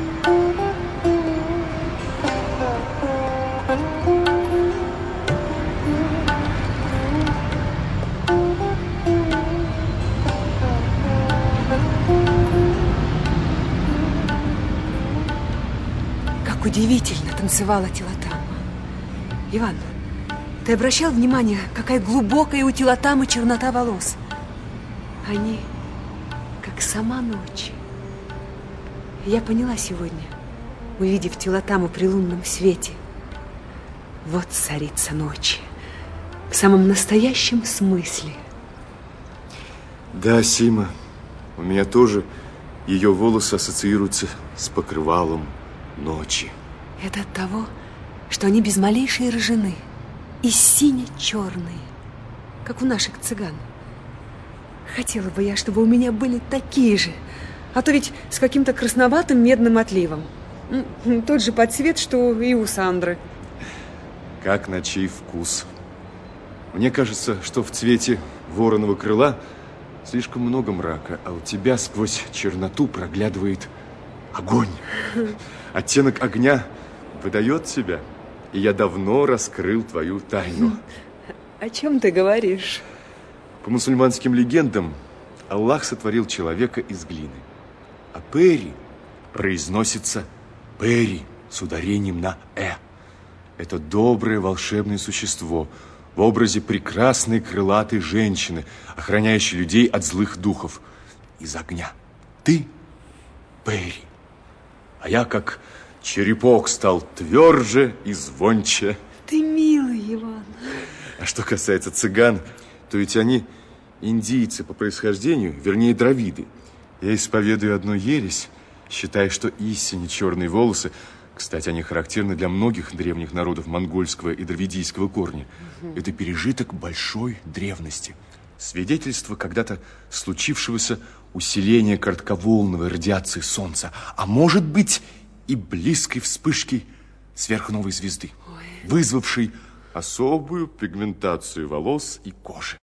Удивительно танцевала Тилотама. Иван, ты обращал внимание, какая глубокая у Тилотамы чернота волос? Они как сама ночь. Я поняла сегодня, увидев Тилотаму при лунном свете. Вот царица ночи, в самом настоящем смысле. Да, Сима, у меня тоже ее волосы ассоциируются с покрывалом ночи. Это от того, что они без малейшей рыжины и сине-черные, как у наших цыган. Хотела бы я, чтобы у меня были такие же, а то ведь с каким-то красноватым медным отливом. Тот же подцвет, что и у Сандры. Как на чей вкус. Мне кажется, что в цвете вороного крыла слишком много мрака, а у тебя сквозь черноту проглядывает огонь. Оттенок огня выдает себя, и я давно раскрыл твою тайну. О чем ты говоришь? По мусульманским легендам, Аллах сотворил человека из глины, а Пери произносится Пери с ударением на «э». Это доброе волшебное существо в образе прекрасной крылатой женщины, охраняющей людей от злых духов из огня. Ты Пери, а я как черепок стал тверже и звонче. Ты милый, Иван. А что касается цыган, то ведь они индийцы по происхождению, вернее, дравиды. Я исповедую одну ересь, считая, что истинно черные волосы, кстати, они характерны для многих древних народов монгольского и дравидийского корня, это пережиток большой древности. Свидетельство когда-то случившегося усиления коротковолновой радиации Солнца, а может быть и близкой вспышки сверхновой звезды, вызвавшей особую пигментацию волос и кожи.